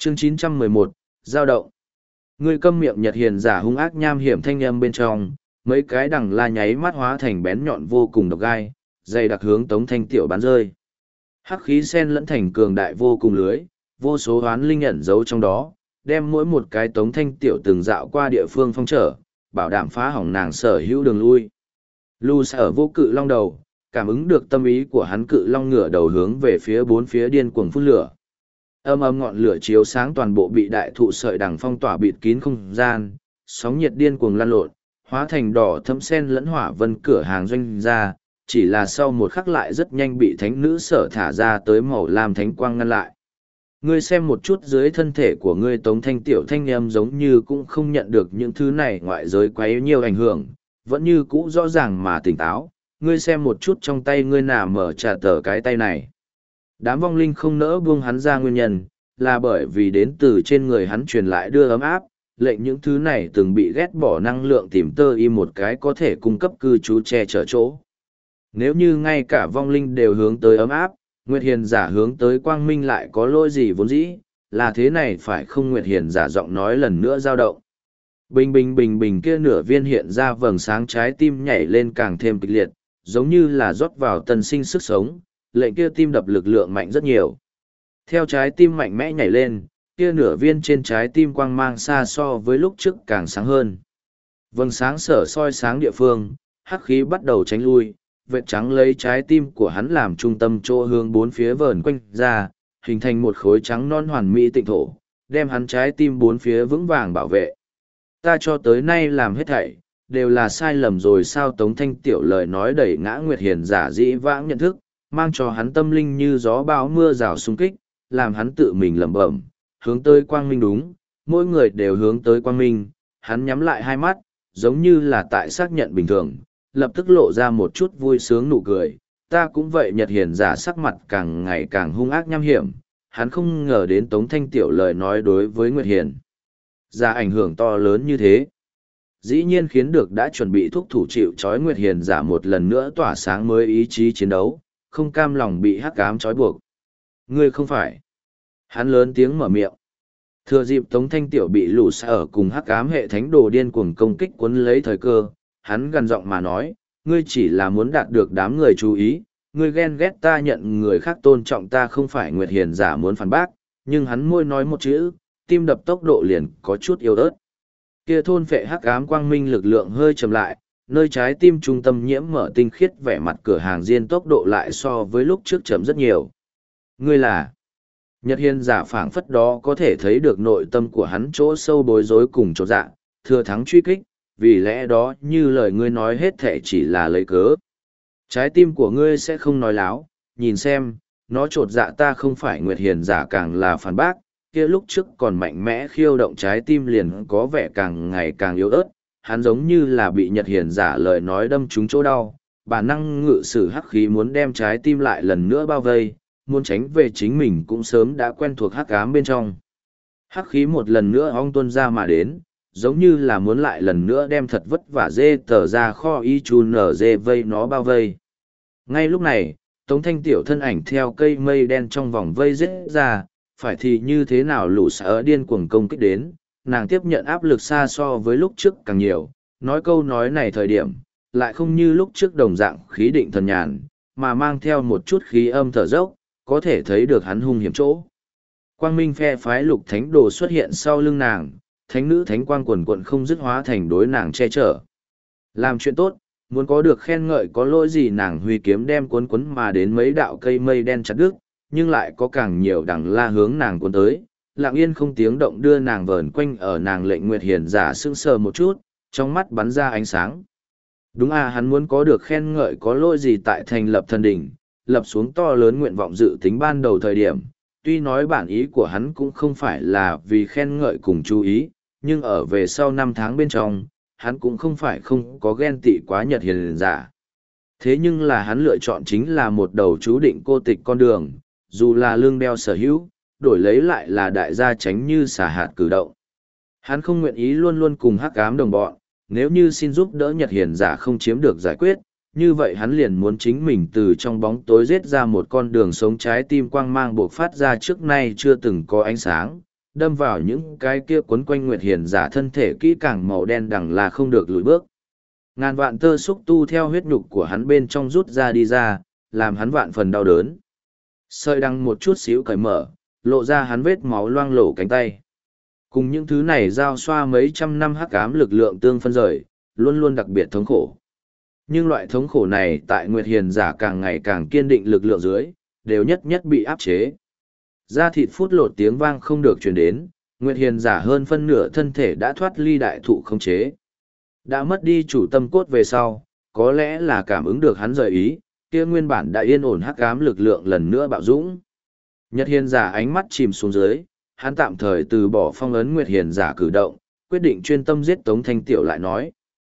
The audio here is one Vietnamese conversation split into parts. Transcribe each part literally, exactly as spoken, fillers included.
Chương chín trăm mười một, Giao động. Ngươi câm miệng. Nhật hiền giả hung ác nham hiểm thanh âm bên trong, mấy cái đằng la nháy mắt hóa thành bén nhọn vô cùng độc gai, dày đặc hướng Tống Thanh Tiểu bắn rơi. Hắc khí sen lẫn thành cường đại vô cùng lưới, vô số hoán linh ẩn giấu trong đó, đem mỗi một cái Tống Thanh Tiểu từng dạo qua địa phương phong trở, bảo đảm phá hỏng nàng sở hữu đường lui. Lu sở vô cự long đầu, cảm ứng được tâm ý của hắn, cự long ngửa đầu hướng về phía bốn phía điên cuồng phun lửa. Âm âm ngọn lửa chiếu sáng toàn bộ bị đại thụ sợi đằng phong tỏa bịt kín không gian, sóng nhiệt điên cuồng lan lộn, hóa thành đỏ thẫm sen lẫn hỏa vân cửa hàng doanh ra, chỉ là sau một khắc lại rất nhanh bị thánh nữ sở thả ra tới màu lam thánh quang ngăn lại. Ngươi xem một chút dưới thân thể của ngươi. Tống Thanh Tiểu thanh em giống như cũng không nhận được những thứ này ngoại giới quấy nhiều ảnh hưởng, vẫn như cũ rõ ràng mà tỉnh táo. Ngươi xem một chút trong tay ngươi nà mở trả tờ cái tay này. Đám vong linh không nỡ buông hắn ra, nguyên nhân là bởi vì đến từ trên người hắn truyền lại đưa ấm áp, lệnh những thứ này từng bị ghét bỏ năng lượng tìm tơ im một cái có thể cung cấp cư trú che chở chỗ. Nếu như ngay cả vong linh đều hướng tới ấm áp, Nguyệt Hiền giả hướng tới quang minh lại có lỗi gì vốn dĩ, là thế này phải không? Nguyệt Hiền giả giọng nói lần nữa dao động. Bình bình bình bình kia nửa viên hiện ra vầng sáng trái tim nhảy lên càng thêm kịch liệt, giống như là rót vào tân sinh sức sống, lệnh kia tim đập lực lượng mạnh rất nhiều. Theo trái tim mạnh mẽ nhảy lên, kia nửa viên trên trái tim quang mang xa so với lúc trước càng sáng hơn. Vầng sáng sở soi sáng địa phương, hắc khí bắt đầu tránh lui, vệt trắng lấy trái tim của hắn làm trung tâm chỗ hướng bốn phía vờn quanh ra, hình thành một khối trắng non hoàn mỹ tịnh thổ, đem hắn trái tim bốn phía vững vàng bảo vệ. Ta cho tới nay làm hết thảy, đều là sai lầm rồi sao? Tống Thanh Tiểu lời nói đẩy ngã Nguyệt Hiền giả dĩ vãng nhận thức, mang cho hắn tâm linh như gió bão mưa rào xung kích, làm hắn tự mình lẩm bẩm, hướng tới quang minh. Đúng, mỗi người đều hướng tới quang minh. Hắn nhắm lại hai mắt, giống như là tại xác nhận bình thường, lập tức lộ ra một chút vui sướng nụ cười. Ta cũng vậy. Nhật hiền giả sắc mặt càng ngày càng hung ác nham hiểm, hắn không ngờ đến Tống Thanh Tiểu lời nói đối với Nguyệt Hiền giả ảnh hưởng to lớn như thế. Dĩ nhiên khiến được đã chuẩn bị thúc thủ chịu trói Nguyệt Hiền giả một lần nữa tỏa sáng mới ý chí chiến đấu, không cam lòng bị hắc ám trói buộc. Ngươi không phải. Hắn lớn tiếng mở miệng. Thừa dịp Tống Thanh Tiểu bị lũ sở cùng hắc ám hệ thánh đồ điên cuồng công kích cuốn lấy thời cơ, hắn gằn giọng mà nói, ngươi chỉ là muốn đạt được đám người chú ý, ngươi ghen ghét ta nhận người khác tôn trọng ta không phải. Nguyệt Hiền giả muốn phản bác, nhưng hắn môi nói một chữ, tim đập tốc độ liền có chút yếu ớt. Kia thôn phệ hắc ám quang minh lực lượng hơi chậm lại, nơi trái tim trung tâm nhiễm mở tinh khiết vẻ mặt cửa hàng diên tốc độ lại so với lúc trước chậm rất nhiều. Ngươi là... Nhật hiền giả phảng phất đó có thể thấy được nội tâm của hắn chỗ sâu bối rối cùng chỗ dạ, thừa thắng truy kích, vì lẽ đó như lời ngươi nói hết thể chỉ là lấy cớ. Trái tim của ngươi sẽ không nói láo, nhìn xem, nó trột dạ ta không phải. Nguyệt hiền giả càng là phản bác, kia lúc trước còn mạnh mẽ khiêu động trái tim liền có vẻ càng ngày càng yếu ớt, hắn giống như là bị Nhật hiền giả lời nói đâm trúng chỗ đau, bản năng ngự sử hắc khí muốn đem trái tim lại lần nữa bao vây, muốn tránh về chính mình cũng sớm đã quen thuộc hắc ám bên trong. Hắc khí một lần nữa ong tuôn ra mà đến, giống như là muốn lại lần nữa đem thật vất vả dê tờ ra kho y chu nở dê vây nó bao vây. Ngay lúc này, Tống Thanh Tiểu thân ảnh theo cây mây đen trong vòng vây rết ra, phải thì như thế nào lũ sở điên cuồng công kích đến, nàng tiếp nhận áp lực xa so với lúc trước càng nhiều, nói câu nói này thời điểm, lại không như lúc trước đồng dạng khí định thần nhàn, mà mang theo một chút khí âm thở dốc, có thể thấy được hắn hung hiểm chỗ. Quang minh phe phái lục thánh đồ xuất hiện sau lưng nàng, thánh nữ thánh quang quần quận không dứt hóa thành đối nàng che chở. Làm chuyện tốt, muốn có được khen ngợi có lỗi gì? Nàng huy kiếm đem cuốn cuốn mà đến mấy đạo cây mây đen chặt đứt, nhưng lại có càng nhiều đằng la hướng nàng cuốn tới, lặng yên không tiếng động đưa nàng vờn quanh ở nàng. Lệnh Nguyệt hiền giả sững sờ một chút, trong mắt bắn ra ánh sáng. Đúng à, hắn muốn có được khen ngợi có lỗi gì tại thành lập thần đỉnh, lập xuống to lớn nguyện vọng dự tính ban đầu thời điểm, tuy nói bản ý của hắn cũng không phải là vì khen ngợi cùng chú ý, nhưng ở về sau năm tháng bên trong, hắn cũng không phải không có ghen tị quá Nhật hiền giả. Thế nhưng là hắn lựa chọn chính là một đầu chú định cô tịch con đường, dù là lương đeo sở hữu, đổi lấy lại là đại gia tránh như xả hạt cử động. Hắn không nguyện ý luôn luôn cùng hắc ám đồng bọn, nếu như xin giúp đỡ Nhật hiền giả không chiếm được giải quyết, như vậy hắn liền muốn chính mình từ trong bóng tối giết ra một con đường sống, trái tim quang mang buộc phát ra trước nay chưa từng có ánh sáng, đâm vào những cái kia quấn quanh Nguyệt Hiền giả thân thể kỹ càng màu đen đằng là không được lùi bước. Ngàn vạn tơ xúc tu theo huyết nhục của hắn bên trong rút ra đi ra, làm hắn vạn phần đau đớn. Sợi đằng một chút xíu cởi mở, lộ ra hắn vết máu loang lổ cánh tay. Cùng những thứ này giao xoa mấy trăm năm hắc ám lực lượng tương phân rời, luôn luôn đặc biệt thống khổ. Nhưng loại thống khổ này tại Nguyệt Hiền giả càng ngày càng kiên định lực lượng dưới, đều nhất nhất bị áp chế. Da thịt phút lột tiếng vang không được truyền đến, Nguyệt Hiền giả hơn phân nửa thân thể đã thoát ly đại thụ không chế. Đã mất đi chủ tâm cốt về sau, có lẽ là cảm ứng được hắn rời ý, kia nguyên bản đã yên ổn hắc ám lực lượng lần nữa bạo dũng. Nhật Hiền giả ánh mắt chìm xuống dưới, hắn tạm thời từ bỏ phong ấn Nguyệt Hiền giả cử động, quyết định chuyên tâm giết Tống Thanh Tiểu lại nói.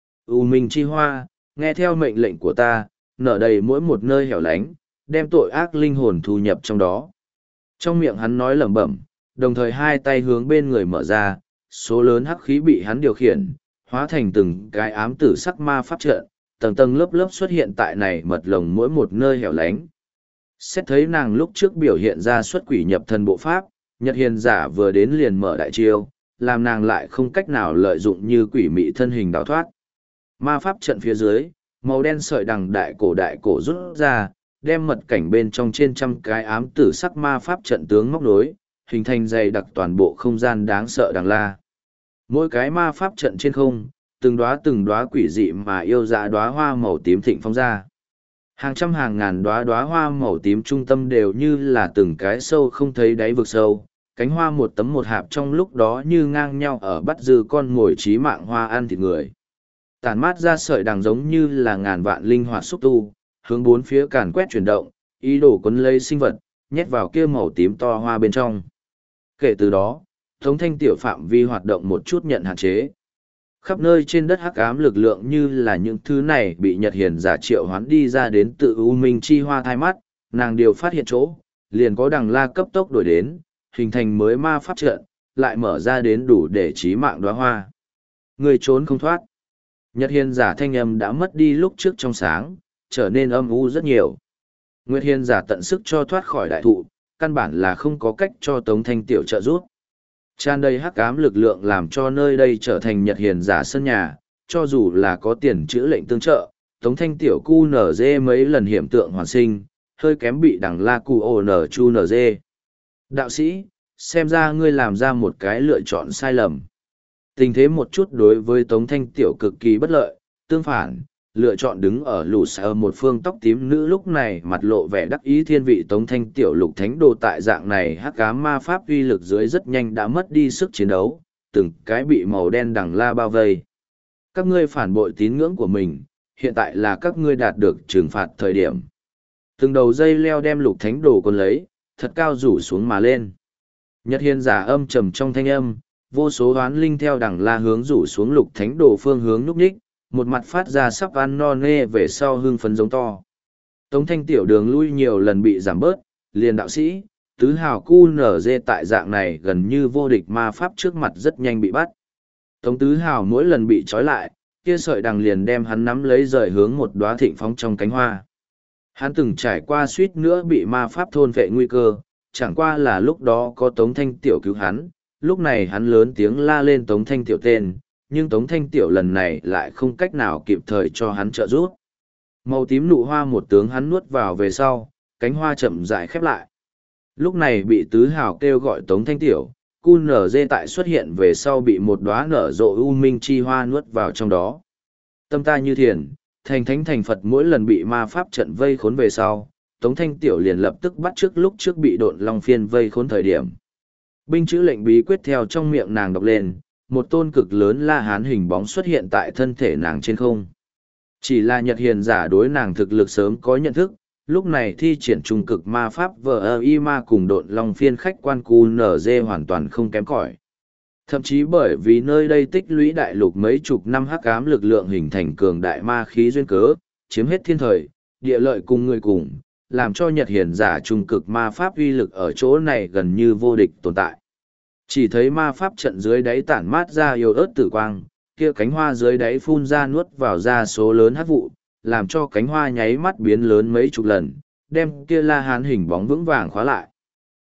U Minh Chi Hoa, nghe theo mệnh lệnh của ta, nở đầy mỗi một nơi hẻo lánh, đem tội ác linh hồn thu nhập trong đó. Trong miệng hắn nói lẩm bẩm, đồng thời hai tay hướng bên người mở ra, số lớn hắc khí bị hắn điều khiển, hóa thành từng cái ám tử sắc ma pháp trận, tầng tầng lớp lớp xuất hiện tại này mật lồng mỗi một nơi hẻo lánh. Xét thấy nàng lúc trước biểu hiện ra xuất quỷ nhập thần bộ pháp, Nhật Hiền giả vừa đến liền mở đại chiêu, làm nàng lại không cách nào lợi dụng như quỷ mị thân hình đào thoát. Ma pháp trận phía dưới, màu đen sợi đằng đại cổ đại cổ rút ra, đem mật cảnh bên trong trên trăm cái ám tử sắc ma pháp trận tướng móc nối, hình thành dày đặc toàn bộ không gian đáng sợ đằng la. Mỗi cái ma pháp trận trên không, từng đóa từng đóa quỷ dị mà yêu dạ đóa hoa màu tím thịnh phóng ra. Hàng trăm hàng ngàn đóa đóa hoa màu tím trung tâm đều như là từng cái sâu không thấy đáy vực sâu, cánh hoa một tấm một hạp trong lúc đó như ngang nhau ở bắt dư con ngồi trí mạng hoa ăn thịt người. Tản mát ra sợi đằng giống như là ngàn vạn linh hoạt xúc tu, hướng bốn phía càn quét chuyển động, ý đồ quấn lấy sinh vật, nhét vào kia màu tím to hoa bên trong. Kể từ đó, Tống Thanh Tiểu phạm vi hoạt động một chút nhận hạn chế. Khắp nơi trên đất hắc ám lực lượng như là những thứ này bị Nhật Hiền giả triệu hoán đi ra đến tự U Minh Chi Hoa thai mắt, nàng điều phát hiện chỗ, liền có đằng la cấp tốc đổi đến, hình thành mới ma pháp trận, lại mở ra đến đủ để chí mạng đóa hoa. Người trốn không thoát. Nhật Hiền giả thanh âm đã mất đi lúc trước trong sáng, trở nên âm u rất nhiều. Nguyệt Hiền giả tận sức cho thoát khỏi đại thụ, căn bản là không có cách cho Tống Thanh Tiểu trợ giúp. Tràn đầy hắc ám lực lượng làm cho nơi đây trở thành Nhật Hiền giả sân nhà, cho dù là có tiền chữa lệnh tương trợ, Tống Thanh Tiểu cu nở dê mấy lần hiểm tượng hoàn sinh, hơi kém bị đằng la cu ô nở chu nở dê. Đạo sĩ, xem ra ngươi làm ra một cái lựa chọn sai lầm. Tình thế một chút đối với Tống Thanh Tiểu cực kỳ bất lợi, tương phản, lựa chọn đứng ở lù xa một phương tóc tím nữ lúc này mặt lộ vẻ đắc ý thiên vị Tống Thanh Tiểu lục thánh đồ tại dạng này hắc ám ma pháp uy lực dưới rất nhanh đã mất đi sức chiến đấu, từng cái bị màu đen đằng la bao vây. Các ngươi phản bội tín ngưỡng của mình, hiện tại là các ngươi đạt được trừng phạt thời điểm. Từng đầu dây leo đem lục thánh đồ còn lấy, thật cao rủ xuống mà lên. Nhật Hiền giả âm trầm trong thanh âm, vô số hoán linh theo đằng la hướng rủ xuống lục thánh đồ phương hướng núp ních, một mặt phát ra sắp ăn no nê về sau hưng phấn giống to. Tống Thanh Tiểu đường lui nhiều lần bị giảm bớt, liền đạo sĩ, tứ hào cu nở dê tại dạng này gần như vô địch ma pháp trước mặt rất nhanh bị bắt. Tống tứ hào mỗi lần bị trói lại, kia sợi đằng liền đem hắn nắm lấy rời hướng một đóa thịnh phóng trong cánh hoa. Hắn từng trải qua suýt nữa bị ma pháp thôn vệ nguy cơ, chẳng qua là lúc đó có Tống Thanh Tiểu cứu hắn, lúc này hắn lớn tiếng la lên Tống Thanh Tiểu tên, nhưng Tống Thanh Tiểu lần này lại không cách nào kịp thời cho hắn trợ giúp. Màu tím nụ hoa một tướng hắn nuốt vào về sau, cánh hoa chậm rãi khép lại. Lúc này bị tứ hào kêu gọi Tống Thanh Tiểu, cu nở dê tại xuất hiện về sau bị một đóa nở rộ u minh chi hoa nuốt vào trong đó. Tâm ta như thiền, thành thánh thành Phật mỗi lần bị ma pháp trận vây khốn về sau, Tống Thanh Tiểu liền lập tức bắt trước lúc trước bị độn long phiên vây khốn thời điểm. Binh chữ lệnh bí quyết theo trong miệng nàng đọc lên, một tôn cực lớn la hán hình bóng xuất hiện tại thân thể nàng trên không. Chỉ là Nhật Hiền giả đối nàng thực lực sớm có nhận thức, lúc này thi triển trung cực ma pháp vờ y ma cùng độn long phiên khách quan cu nở dê hoàn toàn không kém cỏi. Thậm chí bởi vì nơi đây tích lũy đại lục mấy chục năm hắc ám lực lượng hình thành cường đại ma khí duyên cớ, chiếm hết thiên thời, địa lợi cùng người cùng, làm cho Nhật Hiền giả trung cực ma pháp uy lực ở chỗ này gần như vô địch tồn tại. Chỉ thấy ma pháp trận dưới đáy tản mát ra yêu ớt tử quang, kia cánh hoa dưới đáy phun ra nuốt vào ra số lớn hắc vụ, làm cho cánh hoa nháy mắt biến lớn mấy chục lần, đem kia la hán hình bóng vững vàng khóa lại.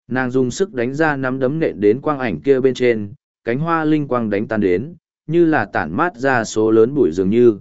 Nàng dùng sức đánh ra nắm đấm nện đến quang ảnh kia bên trên, cánh hoa linh quang đánh tan đến, như là tản mát ra số lớn bụi dường như.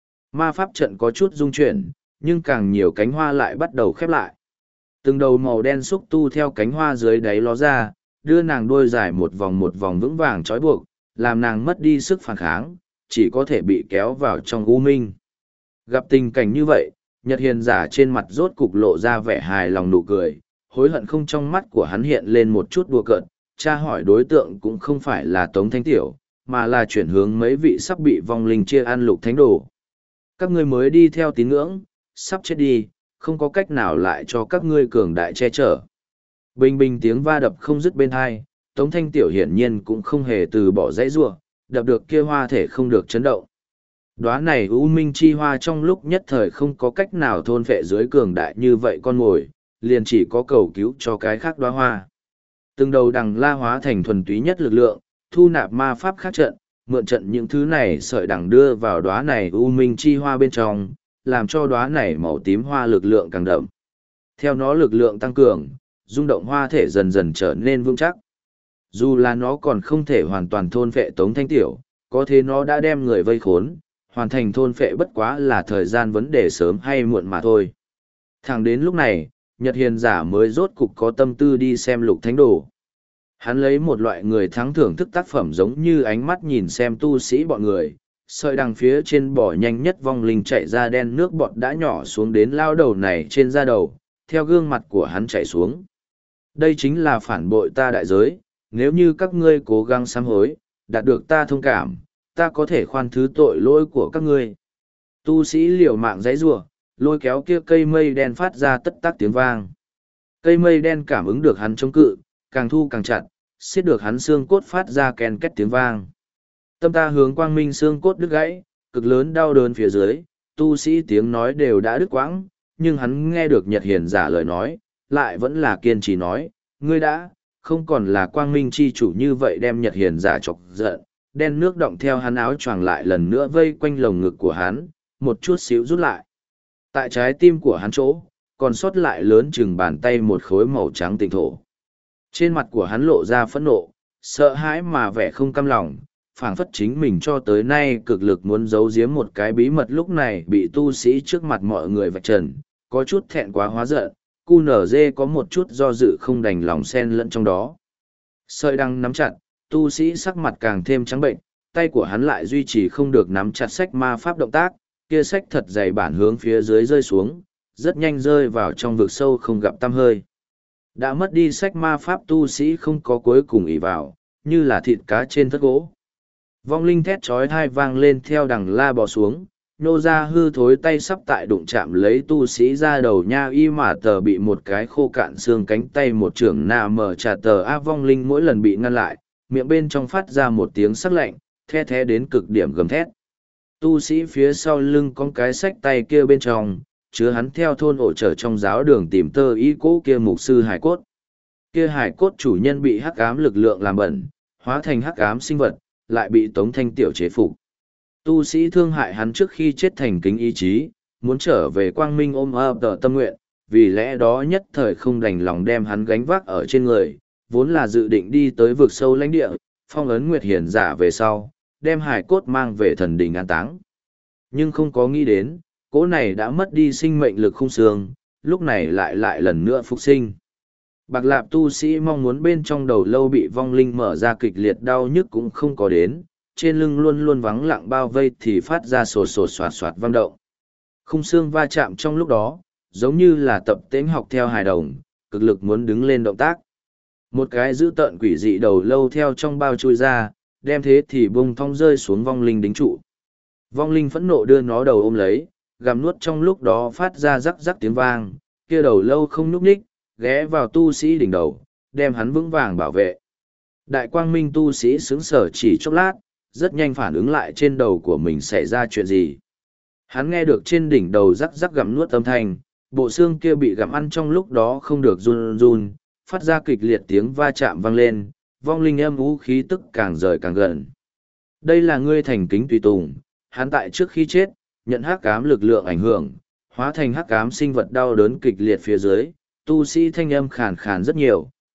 Ma pháp trận có chút rung chuyển, nhưng càng nhiều cánh hoa lại bắt đầu khép lại. Từng đầu màu đen xúc tu theo cánh hoa dưới đáy ló ra, đưa nàng đuôi dài một vòng một vòng vững vàng trói buộc, làm nàng mất đi sức phản kháng, chỉ có thể bị kéo vào trong u minh. Gặp tình cảnh như vậy, Nhật Hiền giả trên mặt rốt cục lộ ra vẻ hài lòng nụ cười, hối hận không, trong mắt của hắn hiện lên một chút đùa cợt, tra hỏi đối tượng cũng không phải là Tống Thanh Tiểu, mà là chuyển hướng mấy vị sắp bị vong linh chia ăn lục thánh đồ. Các ngươi mới đi theo tín ngưỡng, sắp chết đi, không có cách nào lại cho các ngươi cường đại che chở. Bình bình tiếng va đập không dứt bên hai, Tống Thanh Tiểu hiển nhiên cũng không hề từ bỏ dãy rủa, đập được kia hoa thể không được chấn động. Đóa này U Minh chi hoa trong lúc nhất thời không có cách nào thôn phệ dưới cường đại như vậy con mồi, liền chỉ có cầu cứu cho cái khác đóa hoa. Từng đầu đằng la hóa thành thuần túy nhất lực lượng, thu nạp ma pháp khác trận, mượn trận những thứ này sợi đằng đưa vào đóa này U Minh chi hoa bên trong, làm cho đóa này màu tím hoa lực lượng càng đậm. Theo nó lực lượng tăng cường, rung động hoa thể dần dần trở nên vững chắc. Dù là nó còn không thể hoàn toàn thôn phệ Tống Thanh Tiểu, có thế nó đã đem người vây khốn, hoàn thành thôn phệ bất quá là thời gian vấn đề sớm hay muộn mà thôi. Thẳng đến lúc này, Nhật Hiền giả mới rốt cục có tâm tư đi xem lục thánh đồ. Hắn lấy một loại người thắng thưởng thức tác phẩm giống như ánh mắt nhìn xem tu sĩ bọn người, sợi đằng phía trên bỏ nhanh nhất vong linh chạy ra đen nước bọt đã nhỏ xuống đến lao đầu này trên da đầu, theo gương mặt của hắn chạy xuống. Đây chính là phản bội ta đại giới, nếu như các ngươi cố gắng sám hối, đạt được ta thông cảm, ta có thể khoan thứ tội lỗi của các ngươi. Tu sĩ liều mạng giãy giụa, lôi kéo kia cây mây đen phát ra tất tắc tiếng vang. Cây mây đen cảm ứng được hắn chống cự, càng thu càng chặt, xiết được hắn xương cốt phát ra ken két tiếng vang. Tâm ta hướng quang minh xương cốt đứt gãy, cực lớn đau đớn phía dưới, tu sĩ tiếng nói đều đã đứt quãng, nhưng hắn nghe được Nhật Hiền giả lời nói, lại vẫn là kiên trì nói, ngươi đã, không còn là quang minh chi chủ như vậy đem Nhật Hiền giả chọc giận, đen nước động theo hắn áo choàng lại lần nữa vây quanh lồng ngực của hắn, một chút xíu rút lại. Tại trái tim của hắn chỗ, còn sót lại lớn chừng bàn tay một khối màu trắng tịnh thổ. Trên mặt của hắn lộ ra phẫn nộ, sợ hãi mà vẻ không cam lòng, phảng phất chính mình cho tới nay cực lực muốn giấu giếm một cái bí mật lúc này bị tu sĩ trước mặt mọi người vạch trần, có chút thẹn quá hóa giận, cu nở dê có một chút do dự không đành lòng xen lẫn trong đó. Sợi đăng nắm chặt, tu sĩ sắc mặt càng thêm trắng bệnh, tay của hắn lại duy trì không được nắm chặt sách ma pháp động tác, kia sách thật dày bản hướng phía dưới rơi xuống, rất nhanh rơi vào trong vực sâu không gặp tăm hơi. Đã mất đi sách ma pháp tu sĩ không có cuối cùng ỷ vào, như là thịt cá trên thất gỗ. Vong linh thét chói tai vang lên theo đằng la bò xuống, nô ra hư thối tay sắp tại đụng chạm lấy tu sĩ ra đầu nha y mà tờ bị một cái khô cạn xương cánh tay một trưởng nà mở trả tờ a vong linh mỗi lần bị ngăn lại, miệng bên trong phát ra một tiếng sắc lạnh, the thé đến cực điểm gầm thét. Tu sĩ phía sau lưng con cái sách tay kia bên trong, chứa hắn theo thôn ổ trở trong giáo đường tìm tơ y cố kia mục sư hải cốt. Kia hải cốt chủ nhân bị hắc ám lực lượng làm bẩn, hóa thành hắc ám sinh vật, lại bị Tống Thanh Tiểu chế phục. Tu sĩ thương hại hắn trước khi chết thành kính ý chí, muốn trở về quang minh ôm ấp tờ tâm nguyện, vì lẽ đó nhất thời không đành lòng đem hắn gánh vác ở trên người, vốn là dự định đi tới vực sâu lãnh địa, phong ấn Nguyệt Hiền giả về sau, đem hải cốt mang về thần đình an táng. Nhưng không có nghĩ đến, cỗ này đã mất đi sinh mệnh lực không xương, lúc này lại lại lần nữa phục sinh. Bạc Lạp tu sĩ mong muốn bên trong đầu lâu bị vong linh mở ra kịch liệt đau nhức cũng không có đến, trên lưng luôn luôn vắng lặng bao vây thì phát ra sột sột soạt soạt vang động. Khung xương va chạm trong lúc đó, giống như là tập tễnh học theo hài đồng, cực lực muốn đứng lên động tác. Một cái dữ tợn quỷ dị đầu lâu theo trong bao chui ra, đem thế thì bung thong rơi xuống vong linh đính trụ. Vong linh phẫn nộ đưa nó đầu ôm lấy, gặm nuốt trong lúc đó phát ra rắc rắc tiếng vang, kia đầu lâu không nhúc nhích, ghé vào tu sĩ đỉnh đầu, đem hắn vững vàng bảo vệ. Đại quang minh tu sĩ sững sờ chỉ chốc lát, rất nhanh phản ứng lại trên đầu của mình xảy ra chuyện gì. Hắn nghe được trên đỉnh đầu rắc rắc gặm nuốt âm thanh, bộ xương kia bị gặm ăn trong lúc đó không được run run, phát ra kịch liệt tiếng va chạm vang lên, vong linh âm vũ khí tức càng rời càng gần. Đây là ngươi thành kính tùy tùng, hắn tại trước khi chết, nhận hắc ám lực lượng ảnh hưởng, hóa thành hắc ám sinh vật đau đớn kịch liệt phía dưới, tu sĩ thanh âm khàn khàn rất nhiều,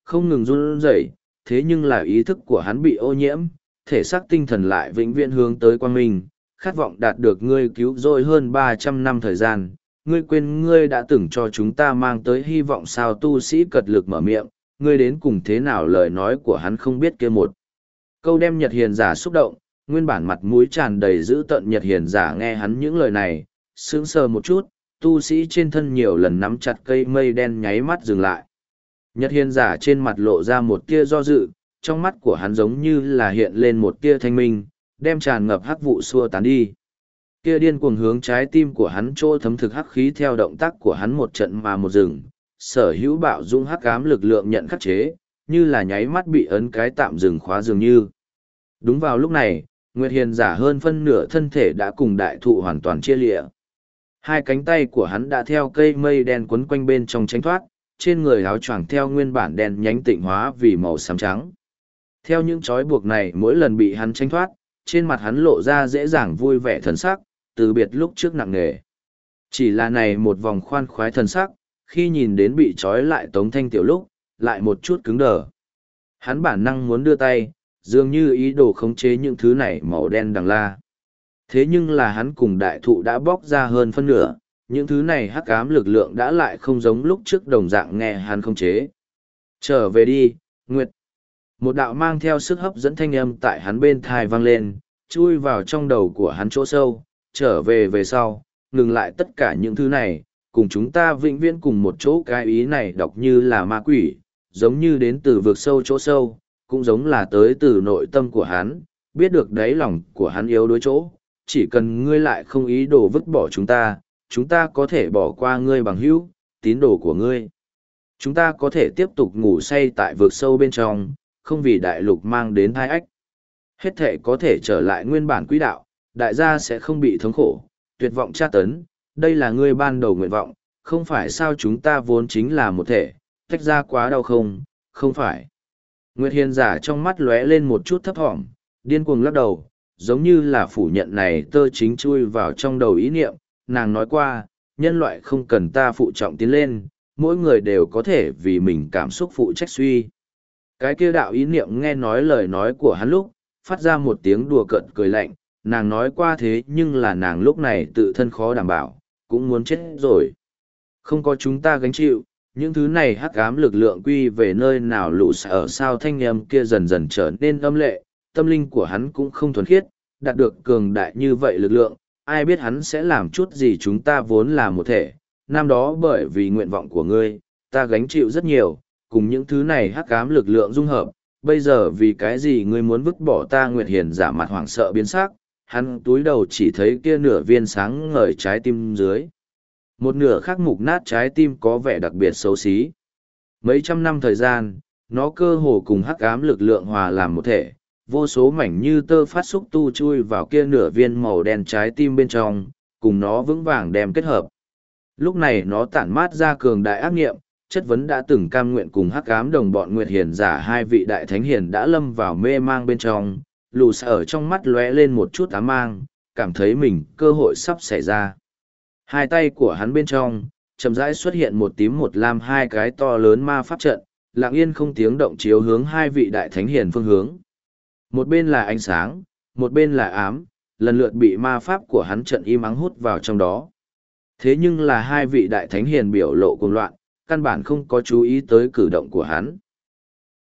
không ngừng run rẩy, thế nhưng là ý thức của hắn bị ô nhiễm, thể xác tinh thần lại vĩnh viễn hướng tới quang minh, khát vọng đạt được ngươi cứu rỗi hơn ba trăm năm thời gian. Ngươi quên ngươi đã từng cho chúng ta mang tới hy vọng sao? Tu sĩ cật lực mở miệng, ngươi đến cùng thế nào? Lời nói của hắn không biết kia một câu đem Nhật Hiền giả xúc động, nguyên bản mặt mũi tràn đầy dữ tợn Nhật Hiền giả nghe hắn những lời này, sững sờ một chút, tu sĩ trên thân nhiều lần nắm chặt cây mây đen nháy mắt dừng lại. Nhật Hiền giả trên mặt lộ ra một tia do dự, trong mắt của hắn giống như là hiện lên một tia thanh minh, đem tràn ngập hắc vụ xua tán đi. Kia điên cuồng hướng trái tim của hắn trô thấm thực hắc khí theo động tác của hắn một trận mà một rừng, sở hữu bạo dung hắc ám lực lượng nhận khắc chế, như là nháy mắt bị ấn cái tạm dừng khóa dường như. Đúng vào lúc này, Nguyệt Hiền giả hơn phân nửa thân thể đã cùng đại thụ hoàn toàn chia lịa. Hai cánh tay của hắn đã theo cây mây đen quấn quanh bên trong tránh thoát, trên người áo choàng theo nguyên bản đen nhánh tịnh hóa vì màu xám trắng. Theo những trói buộc này mỗi lần bị hắn tránh thoát, trên mặt hắn lộ ra dễ dàng vui vẻ thần sắc, từ biệt lúc trước nặng nề. Chỉ là này một vòng khoan khoái thần sắc, khi nhìn đến bị trói lại Tống Thanh Tiểu lúc, lại một chút cứng đờ. Hắn bản năng muốn đưa tay, dường như ý đồ khống chế những thứ này màu đen đằng la. Thế nhưng là hắn cùng đại thụ đã bóc ra hơn phân nửa, những thứ này hắc ám lực lượng đã lại không giống lúc trước đồng dạng nghe hắn khống chế. Trở về đi, Nguyệt. Một đạo mang theo sức hấp dẫn thanh âm tại hắn bên thai vang lên, chui vào trong đầu của hắn chỗ sâu, trở về về sau, ngừng lại tất cả những thứ này, cùng chúng ta vĩnh viễn cùng một chỗ. Cái ý này đọc như là ma quỷ, giống như đến từ vực sâu chỗ sâu, cũng giống là tới từ nội tâm của hắn, biết được đáy lòng của hắn yếu đuối chỗ, chỉ cần ngươi lại không ý đồ vứt bỏ chúng ta, chúng ta có thể bỏ qua ngươi bằng hữu, tín đồ của ngươi. Chúng ta có thể tiếp tục ngủ say tại vực sâu bên trong, không vì đại lục mang đến thai ách. Hết thể có thể trở lại nguyên bản quỹ đạo, đại gia sẽ không bị thống khổ, tuyệt vọng tra tấn, đây là ngươi ban đầu nguyện vọng, không phải sao? Chúng ta vốn chính là một thể, tách ra quá đau không, không phải. Nguyệt Hiền giả trong mắt lóe lên một chút thấp thỏm, điên cuồng lắc đầu, giống như là phủ nhận này tơ chính chui vào trong đầu ý niệm. Nàng nói qua, nhân loại không cần ta phụ trọng tiến lên, mỗi người đều có thể vì mình cảm xúc phụ trách suy. Cái kia đạo ý niệm nghe nói lời nói của hắn lúc, phát ra một tiếng đùa cợt cười lạnh, nàng nói qua thế nhưng là nàng lúc này tự thân khó đảm bảo, cũng muốn chết rồi. Không có chúng ta gánh chịu, những thứ này hắc ám lực lượng quy về nơi nào lũ ở sao? Thanh âm kia dần dần trở nên âm lệ, tâm linh của hắn cũng không thuần khiết, đạt được cường đại như vậy lực lượng, ai biết hắn sẽ làm chút gì? Chúng ta vốn là một thể, năm đó bởi vì nguyện vọng của ngươi, ta gánh chịu rất nhiều, cùng những thứ này hắc ám lực lượng dung hợp, bây giờ vì cái gì ngươi muốn vứt bỏ ta? Nguyệt Hiền giả mặt hoảng sợ biến sắc, hắn túi đầu chỉ thấy kia nửa viên sáng ngời trái tim dưới. Một nửa khác mục nát trái tim có vẻ đặc biệt xấu xí. Mấy trăm năm thời gian, nó cơ hồ cùng hắc ám lực lượng hòa làm một thể, vô số mảnh như tơ phát xúc tu chui vào kia nửa viên màu đen trái tim bên trong, cùng nó vững vàng đem kết hợp. Lúc này nó tản mát ra cường đại ác nghiệm, chất vấn đã từng cam nguyện cùng hắc ám đồng bọn Nguyệt Hiền giả hai vị đại thánh hiền đã lâm vào mê mang bên trong, lù ở trong mắt lóe lên một chút ám mang, cảm thấy mình cơ hội sắp xảy ra. Hai tay của hắn bên trong, chậm rãi xuất hiện một tím một lam hai cái to lớn ma pháp trận, lặng yên không tiếng động chiếu hướng hai vị đại thánh hiền phương hướng. Một bên là ánh sáng, một bên là ám, lần lượt bị ma pháp của hắn trận im ắng hút vào trong đó. Thế nhưng là hai vị đại thánh hiền biểu lộ cuồng loạn, căn bản không có chú ý tới cử động của hắn.